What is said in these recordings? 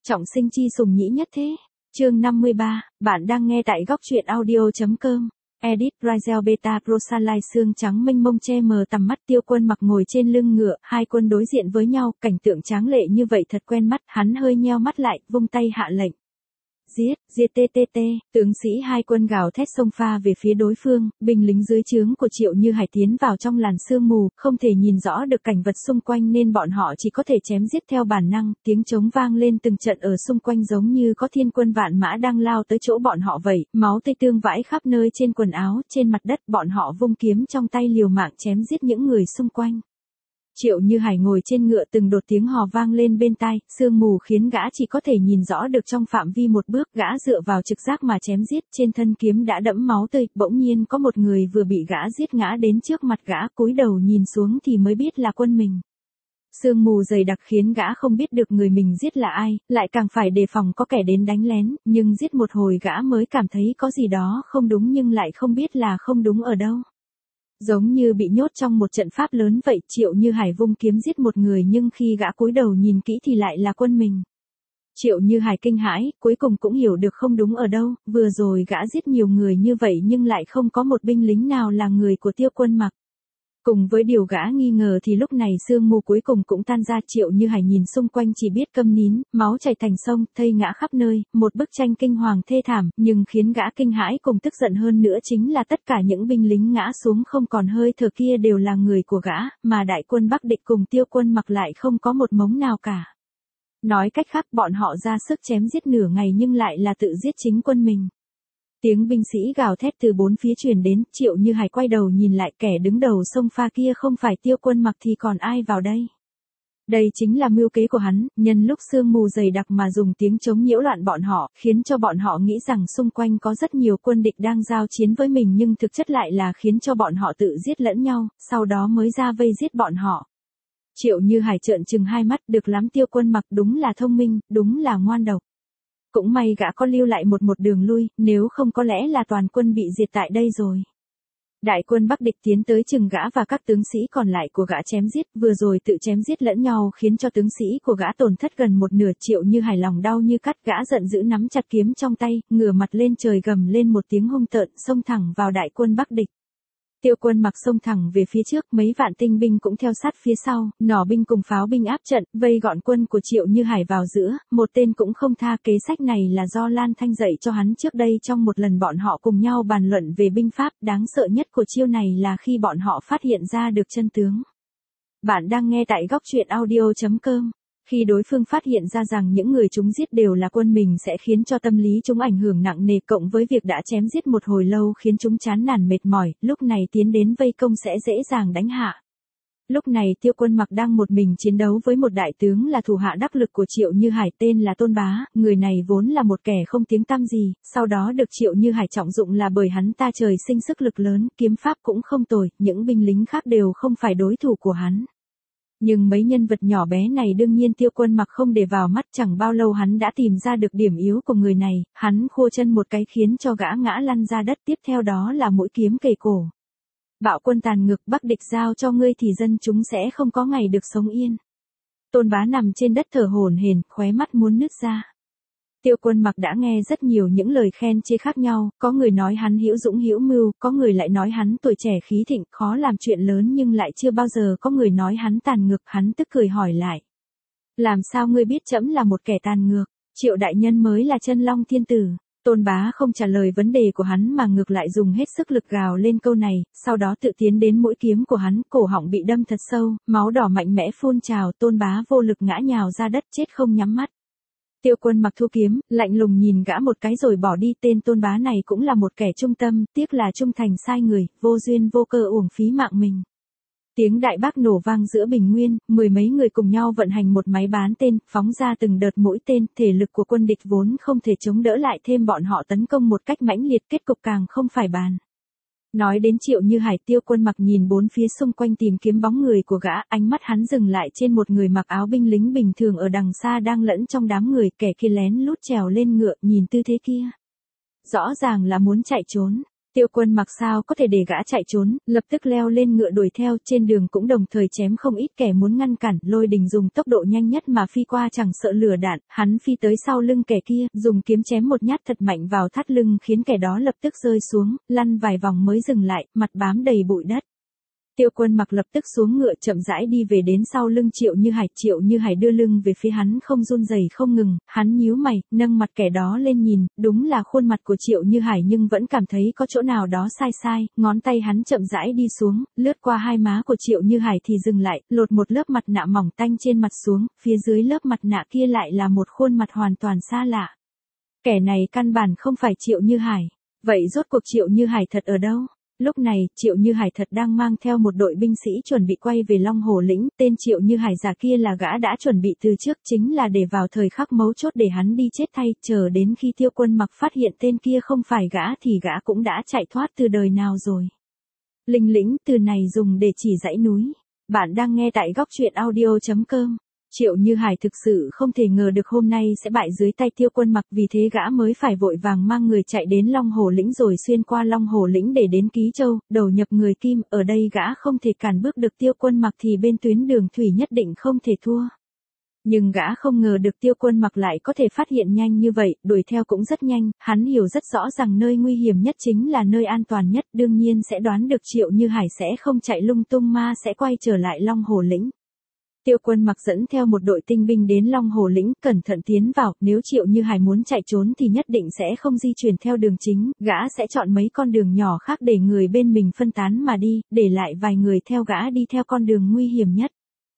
Trọng sinh chi sùng nhĩ nhất thế. Chương 53, bạn đang nghe tại góc truyện audio.com. Edit Razel Beta Prosalai xương trắng mênh mông che mờ tầm mắt. Tiêu Quân Mặc ngồi trên lưng ngựa, hai quân đối diện với nhau, cảnh tượng tráng lệ như vậy thật quen mắt, hắn hơi nheo mắt lại, vung tay hạ lệnh. Giết, giết TTT, tướng sĩ hai quân gào thét xông pha về phía đối phương, binh lính dưới trướng của Triệu Như Hải tiến vào trong làn sương mù, không thể nhìn rõ được cảnh vật xung quanh nên bọn họ chỉ có thể chém giết theo bản năng, tiếng trống vang lên từng trận ở xung quanh giống như có thiên quân vạn mã đang lao tới chỗ bọn họ vậy, máu tươi tương vãi khắp nơi trên quần áo, trên mặt đất, bọn họ vung kiếm trong tay liều mạng chém giết những người xung quanh. Triệu Như Hải ngồi trên ngựa từng đột tiếng hò vang lên bên tai, sương mù khiến gã chỉ có thể nhìn rõ được trong phạm vi một bước, gã dựa vào trực giác mà chém giết, trên thân kiếm đã đẫm máu tươi, bỗng nhiên có một người vừa bị gã giết ngã đến trước mặt gã, cúi đầu nhìn xuống thì mới biết là quân mình. Sương mù dày đặc khiến gã không biết được người mình giết là ai, lại càng phải đề phòng có kẻ đến đánh lén, nhưng giết một hồi gã mới cảm thấy có gì đó không đúng nhưng lại không biết là không đúng ở đâu. Giống như bị nhốt trong một trận pháp lớn vậy, Triệu Như Hải vung kiếm giết một người nhưng khi gã cúi đầu nhìn kỹ thì lại là quân mình. Triệu Như Hải kinh hãi, cuối cùng cũng hiểu được không đúng ở đâu, vừa rồi gã giết nhiều người như vậy nhưng lại không có một binh lính nào là người của Tiêu Quân Mặc. Cùng với điều gã nghi ngờ thì lúc này sương mù cuối cùng cũng tan ra. Triệu Như Hải nhìn xung quanh chỉ biết câm nín, máu chảy thành sông, thây ngã khắp nơi, một bức tranh kinh hoàng thê thảm, nhưng khiến gã kinh hãi cùng tức giận hơn nữa chính là tất cả những binh lính ngã xuống không còn hơi thở kia đều là người của gã, mà đại quân Bắc địch cùng Tiêu Quân Mặc lại không có một mống nào cả. Nói cách khác bọn họ ra sức chém giết nửa ngày nhưng lại là tự giết chính quân mình. Tiếng binh sĩ gào thét từ bốn phía truyền đến, Triệu Như Hải quay đầu nhìn lại, kẻ đứng đầu sông pha kia không phải Tiêu Quân Mặc thì còn ai vào đây. Đây chính là mưu kế của hắn, nhân lúc sương mù dày đặc mà dùng tiếng trống nhiễu loạn bọn họ, khiến cho bọn họ nghĩ rằng xung quanh có rất nhiều quân địch đang giao chiến với mình nhưng thực chất lại là khiến cho bọn họ tự giết lẫn nhau, sau đó mới ra vây giết bọn họ. Triệu Như Hải trợn trừng hai mắt, được lắm, Tiêu Quân Mặc đúng là thông minh, đúng là ngoan độc. Cũng may gã có lưu lại một đường lui, nếu không có lẽ là toàn quân bị diệt tại đây rồi. Đại quân Bắc địch tiến tới chừng gã và các tướng sĩ còn lại của gã chém giết, vừa rồi tự chém giết lẫn nhau khiến cho tướng sĩ của gã tổn thất gần một nửa. Triệu Như Hải lòng đau như cắt, gã giận dữ nắm chặt kiếm trong tay, ngửa mặt lên trời gầm lên một tiếng hung tợn, xông thẳng vào đại quân Bắc địch. Tiêu Quân Mặc xông thẳng về phía trước, mấy vạn tinh binh cũng theo sát phía sau, nỏ binh cùng pháo binh áp trận, vây gọn quân của Triệu Như Hải vào giữa, một tên cũng không tha. Kế sách này là do Lan Thanh dạy cho hắn trước đây trong một lần bọn họ cùng nhau bàn luận về binh pháp. Đáng sợ nhất của chiêu này là khi bọn họ phát hiện ra được chân tướng. Bạn đang nghe tại góc truyện audio.com. Khi đối phương phát hiện ra rằng những người chúng giết đều là quân mình sẽ khiến cho tâm lý chúng ảnh hưởng nặng nề, cộng với việc đã chém giết một hồi lâu khiến chúng chán nản mệt mỏi, lúc này tiến đến vây công sẽ dễ dàng đánh hạ. Lúc này Tiêu Quân Mặc đang một mình chiến đấu với một đại tướng là thủ hạ đắc lực của Triệu Như Hải tên là Tôn Bá, người này vốn là một kẻ không tiếng tăm gì, sau đó được Triệu Như Hải trọng dụng là bởi hắn ta trời sinh sức lực lớn, kiếm pháp cũng không tồi, những binh lính khác đều không phải đối thủ của hắn. Nhưng mấy nhân vật nhỏ bé này đương nhiên Tiêu Quân Mặc không để vào mắt, chẳng bao lâu hắn đã tìm ra được điểm yếu của người này, hắn khua chân một cái khiến cho gã ngã lăn ra đất, tiếp theo đó là mũi kiếm kề cổ. Bạo quân tàn ngược, Bắc địch giao cho ngươi thì dân chúng sẽ không có ngày được sống yên. Tôn Bá nằm trên đất thở hổn hển, khóe mắt muốn nứt ra. Tiêu Quân Mặc đã nghe rất nhiều những lời khen chê khác nhau, có người nói hắn hữu dũng hữu mưu, có người lại nói hắn tuổi trẻ khí thịnh, khó làm chuyện lớn, nhưng lại chưa bao giờ có người nói hắn tàn ngược. Hắn tức cười hỏi lại. Làm sao ngươi biết trẫm là một kẻ tàn ngược? Triệu đại nhân mới là chân long thiên tử. Tôn Bá không trả lời vấn đề của hắn mà ngược lại dùng hết sức lực gào lên câu này, sau đó tự tiến đến mũi kiếm của hắn, cổ họng bị đâm thật sâu, máu đỏ mạnh mẽ phun trào, Tôn Bá vô lực ngã nhào ra đất chết không nhắm mắt. Tiêu Quân Mặc thu kiếm, lạnh lùng nhìn gã một cái rồi bỏ đi. Tên Tôn Bá này cũng là một kẻ trung tâm, tiếc là trung thành sai người, vô duyên vô cơ uổng phí mạng mình. Tiếng đại bác nổ vang giữa bình nguyên, mười mấy người cùng nhau vận hành một máy bán tên, phóng ra từng đợt mũi tên, thể lực của quân địch vốn không thể chống đỡ lại, thêm bọn họ tấn công một cách mãnh liệt, kết cục càng không phải bàn. Nói đến Triệu Như Hải, Tiêu Quân Mặc nhìn bốn phía xung quanh tìm kiếm bóng người của gã, ánh mắt hắn dừng lại trên một người mặc áo binh lính bình thường ở đằng xa đang lẫn trong đám người, kẻ kia lén lút trèo lên ngựa, nhìn tư thế kia. Rõ ràng là muốn chạy trốn. Tiêu Quân Mặc sao có thể để gã chạy trốn, lập tức leo lên ngựa đuổi theo, trên đường cũng đồng thời chém không ít kẻ muốn ngăn cản, Lôi Đình dùng tốc độ nhanh nhất mà phi qua chẳng sợ lửa đạn, hắn phi tới sau lưng kẻ kia, dùng kiếm chém một nhát thật mạnh vào thắt lưng khiến kẻ đó lập tức rơi xuống, lăn vài vòng mới dừng lại, mặt bám đầy bụi đất. Tiêu Quân Mặc lập tức xuống ngựa chậm rãi đi về đến sau lưng Triệu Như Hải. Triệu Như Hải đưa lưng về phía hắn không run rẩy không ngừng, hắn nhíu mày, nâng mặt kẻ đó lên nhìn, đúng là khuôn mặt của Triệu Như Hải nhưng vẫn cảm thấy có chỗ nào đó sai sai, ngón tay hắn chậm rãi đi xuống, lướt qua hai má của Triệu Như Hải thì dừng lại, lột một lớp mặt nạ mỏng tanh trên mặt xuống, phía dưới lớp mặt nạ kia lại là một khuôn mặt hoàn toàn xa lạ. Kẻ này căn bản không phải Triệu Như Hải. Vậy rốt cuộc Triệu Như Hải thật ở đâu? Lúc này, Triệu Như Hải thật đang mang theo một đội binh sĩ chuẩn bị quay về Long Hồ Lĩnh, tên Triệu Như Hải già kia là gã đã chuẩn bị từ trước, chính là để vào thời khắc mấu chốt để hắn đi chết thay, chờ đến khi Tiêu Quân Mặc phát hiện tên kia không phải gã thì gã cũng đã chạy thoát từ đời nào rồi. Linh lĩnh, từ này dùng để chỉ dãy núi. Bạn đang nghe tại góc truyện audio.com. Triệu Như Hải thực sự không thể ngờ được hôm nay sẽ bại dưới tay Tiêu Quân Mặc, vì thế gã mới phải vội vàng mang người chạy đến Long Hồ Lĩnh rồi xuyên qua Long Hồ Lĩnh để đến Ký Châu, đầu nhập người Kim, ở đây gã không thể cản bước được Tiêu Quân Mặc thì bên tuyến đường thủy nhất định không thể thua. Nhưng gã không ngờ được Tiêu Quân Mặc lại có thể phát hiện nhanh như vậy, đuổi theo cũng rất nhanh, hắn hiểu rất rõ rằng nơi nguy hiểm nhất chính là nơi an toàn nhất, đương nhiên sẽ đoán được Triệu Như Hải sẽ không chạy lung tung mà sẽ quay trở lại Long Hồ Lĩnh. Tiêu Quân Mặc dẫn theo một đội tinh binh đến Long Hồ Lĩnh, cẩn thận tiến vào, nếu Triệu Như Hải muốn chạy trốn thì nhất định sẽ không di chuyển theo đường chính, gã sẽ chọn mấy con đường nhỏ khác để người bên mình phân tán mà đi, để lại vài người theo gã đi theo con đường nguy hiểm nhất.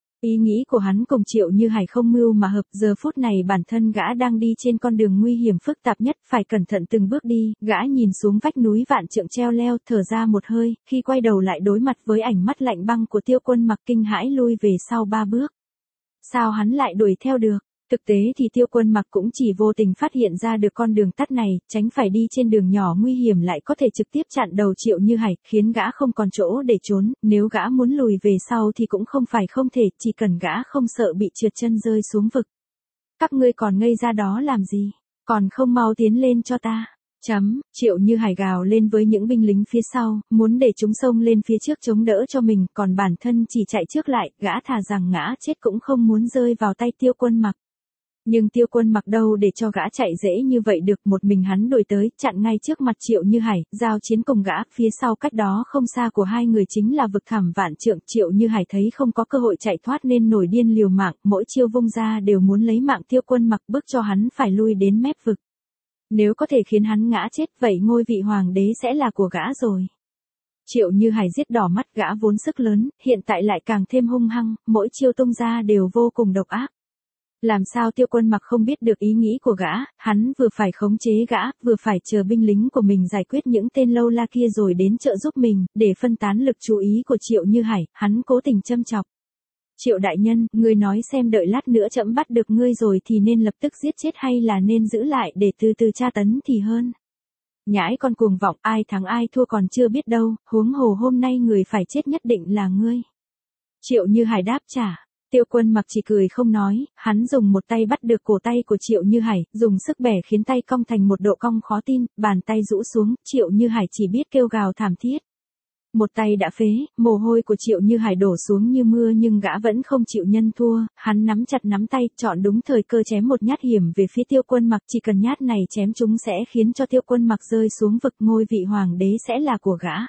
Ý nghĩ của hắn cùng Triệu Như Hải không mưu mà hợp, giờ phút này bản thân gã đang đi trên con đường nguy hiểm phức tạp nhất, phải cẩn thận từng bước đi, gã nhìn xuống vách núi vạn trượng treo leo, thở ra một hơi, khi quay đầu lại đối mặt với ảnh mắt lạnh băng của Tiêu Quân Mặc kinh hãi lui về sau 3 bước. Sao hắn lại đuổi theo được? Thực tế thì Tiêu Quân Mặc cũng chỉ vô tình phát hiện ra được con đường tắt này, tránh phải đi trên đường nhỏ nguy hiểm lại có thể trực tiếp chặn đầu Triệu Như Hải, khiến gã không còn chỗ để trốn, nếu gã muốn lùi về sau thì cũng không phải không thể, chỉ cần gã không sợ bị trượt chân rơi xuống vực. Các ngươi còn ngây ra đó làm gì? Còn không mau tiến lên cho ta. Triệu Như Hải gào lên với những binh lính phía sau, muốn để chúng xông lên phía trước chống đỡ cho mình, còn bản thân chỉ chạy trước lại, gã thà rằng ngã chết cũng không muốn rơi vào tay Tiêu Quân Mặc. Nhưng Tiêu Quân Mặc đâu để cho gã chạy dễ như vậy được, một mình hắn đuổi tới, chặn ngay trước mặt Triệu Như Hải, giao chiến cùng gã, phía sau cách đó không xa của hai người chính là vực thẳm vạn trượng. Triệu Như Hải thấy không có cơ hội chạy thoát nên nổi điên liều mạng, mỗi chiêu vung ra đều muốn lấy mạng Tiêu Quân Mặc, bức cho hắn phải lui đến mép vực. Nếu có thể khiến hắn ngã chết vậy ngôi vị hoàng đế sẽ là của gã rồi. Triệu Như Hải giết đỏ mắt, gã vốn sức lớn, hiện tại lại càng thêm hung hăng, mỗi chiêu tung ra đều vô cùng độc ác. Làm sao Tiêu Quân Mặc không biết được ý nghĩ của gã, hắn vừa phải khống chế gã, vừa phải chờ binh lính của mình giải quyết những tên lâu la kia rồi đến trợ giúp mình, để phân tán lực chú ý của Triệu Như Hải, hắn cố tình châm chọc. Triệu đại nhân, ngươi nói xem đợi lát nữa trẫm bắt được ngươi rồi thì nên lập tức giết chết hay là nên giữ lại để từ từ tra tấn thì hơn. Nhãi con cuồng vọng, ai thắng ai thua còn chưa biết đâu, huống hồ hôm nay người phải chết nhất định là ngươi. Triệu Như Hải đáp trả. Tiêu Quân Mặc chỉ cười không nói, hắn dùng một tay bắt được cổ tay của Triệu Như Hải, dùng sức bẻ khiến tay cong thành một độ cong khó tin, bàn tay rũ xuống, Triệu Như Hải chỉ biết kêu gào thảm thiết. Một tay đã phế, mồ hôi của Triệu Như Hải đổ xuống như mưa nhưng gã vẫn không chịu nhân thua, hắn nắm chặt nắm tay, chọn đúng thời cơ chém một nhát hiểm về phía Tiêu Quân Mặc, chỉ cần nhát này chém chúng sẽ khiến cho Tiêu Quân Mặc rơi xuống vực, ngôi vị hoàng đế sẽ là của gã.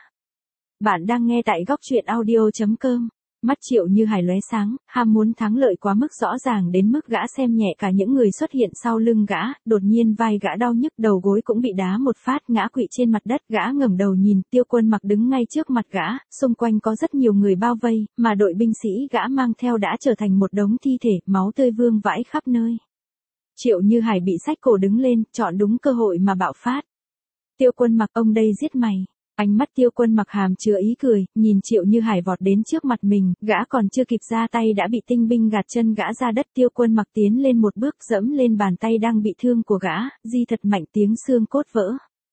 Bạn đang nghe tại góc truyện audio.com. Mắt Triệu Như Hải lóe sáng, ham muốn thắng lợi quá mức rõ ràng đến mức gã xem nhẹ cả những người xuất hiện sau lưng gã, đột nhiên vai gã đau nhức, đầu gối cũng bị đá một phát ngã quỵ trên mặt đất, gã ngẩng đầu nhìn, Tiêu Quân Mặc đứng ngay trước mặt gã, xung quanh có rất nhiều người bao vây, mà đội binh sĩ gã mang theo đã trở thành một đống thi thể, máu tươi vương vãi khắp nơi. Triệu Như Hải bị xách cổ đứng lên, chọn đúng cơ hội mà bạo phát. Tiêu Quân Mặc, ông đây giết mày. Ánh mắt Tiêu Quân Mặc hàm chứa ý cười, nhìn Triệu Như Hải vọt đến trước mặt mình, gã còn chưa kịp ra tay đã bị tinh binh gạt chân gã ra đất. Tiêu Quân Mặc tiến lên một bước dẫm lên bàn tay đang bị thương của gã, di thật mạnh tiếng xương cốt vỡ.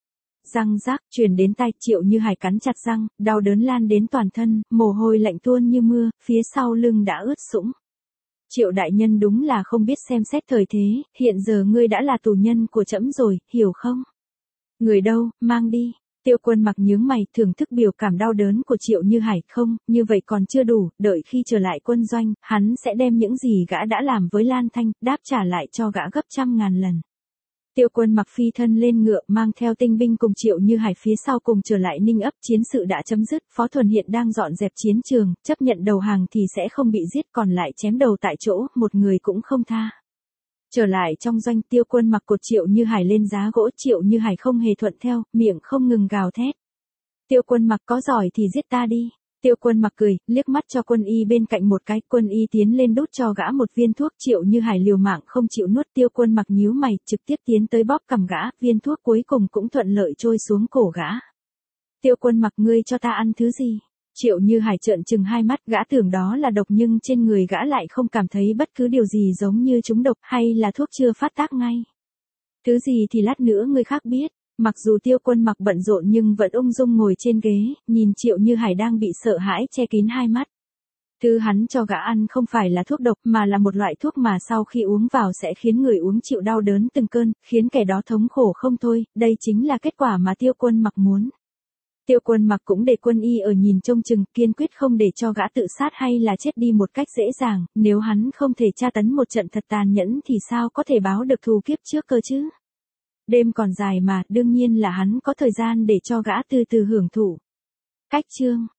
Răng rác truyền đến tai, Triệu Như Hải cắn chặt răng, đau đớn lan đến toàn thân, mồ hôi lạnh tuôn như mưa, phía sau lưng đã ướt sũng. Triệu đại nhân đúng là không biết xem xét thời thế, hiện giờ ngươi đã là tù nhân của trẫm rồi, hiểu không? Người đâu, mang đi. Tiêu Quân Mặc nhướng mày, thưởng thức biểu cảm đau đớn của Triệu Như Hải. Không, như vậy còn chưa đủ, đợi khi trở lại quân doanh, hắn sẽ đem những gì gã đã làm với Lan Thanh, đáp trả lại cho gã gấp trăm ngàn lần. Tiêu Quân Mặc phi thân lên ngựa, mang theo tinh binh cùng Triệu Như Hải phía sau cùng trở lại Ninh ấp. Chiến sự đã chấm dứt, Phó Thuần hiện đang dọn dẹp chiến trường, chấp nhận đầu hàng thì sẽ không bị giết, còn lại chém đầu tại chỗ, một người cũng không tha. Trở lại trong doanh, Tiêu Quân Mặc cột Triệu Như Hải lên giá gỗ. Triệu Như Hải không hề thuận theo, miệng không ngừng gào thét. Tiêu Quân Mặc, có giỏi thì giết ta đi. Tiêu Quân Mặc cười, liếc mắt cho quân y bên cạnh một cái, quân y tiến lên đút cho gã một viên thuốc. Triệu Như Hải liều mạng không chịu nuốt. Tiêu Quân Mặc nhíu mày, trực tiếp tiến tới bóp cằm gã, viên thuốc cuối cùng cũng thuận lợi trôi xuống cổ gã. Tiêu Quân Mặc, ngươi cho ta ăn thứ gì? Triệu Như Hải trợn trừng hai mắt, gã tưởng đó là độc nhưng trên người gã lại không cảm thấy bất cứ điều gì giống như trúng độc, hay là thuốc chưa phát tác ngay. Thứ gì thì lát nữa người khác biết. Mặc dù Tiêu Quân Mặc bận rộn nhưng vẫn ung dung ngồi trên ghế, nhìn Triệu Như Hải đang bị sợ hãi che kín hai mắt. Thứ hắn cho gã ăn không phải là thuốc độc mà là một loại thuốc mà sau khi uống vào sẽ khiến người uống chịu đau đớn từng cơn, khiến kẻ đó thống khổ không thôi, đây chính là kết quả mà Tiêu Quân Mặc muốn. Tiêu Quân Mặc cũng để quân y ở nhìn trông chừng, kiên quyết không để cho gã tự sát hay là chết đi một cách dễ dàng, nếu hắn không thể tra tấn một trận thật tàn nhẫn thì sao có thể báo được thù kiếp trước cơ chứ. Đêm còn dài mà, đương nhiên là hắn có thời gian để cho gã từ từ hưởng thụ. Cách chương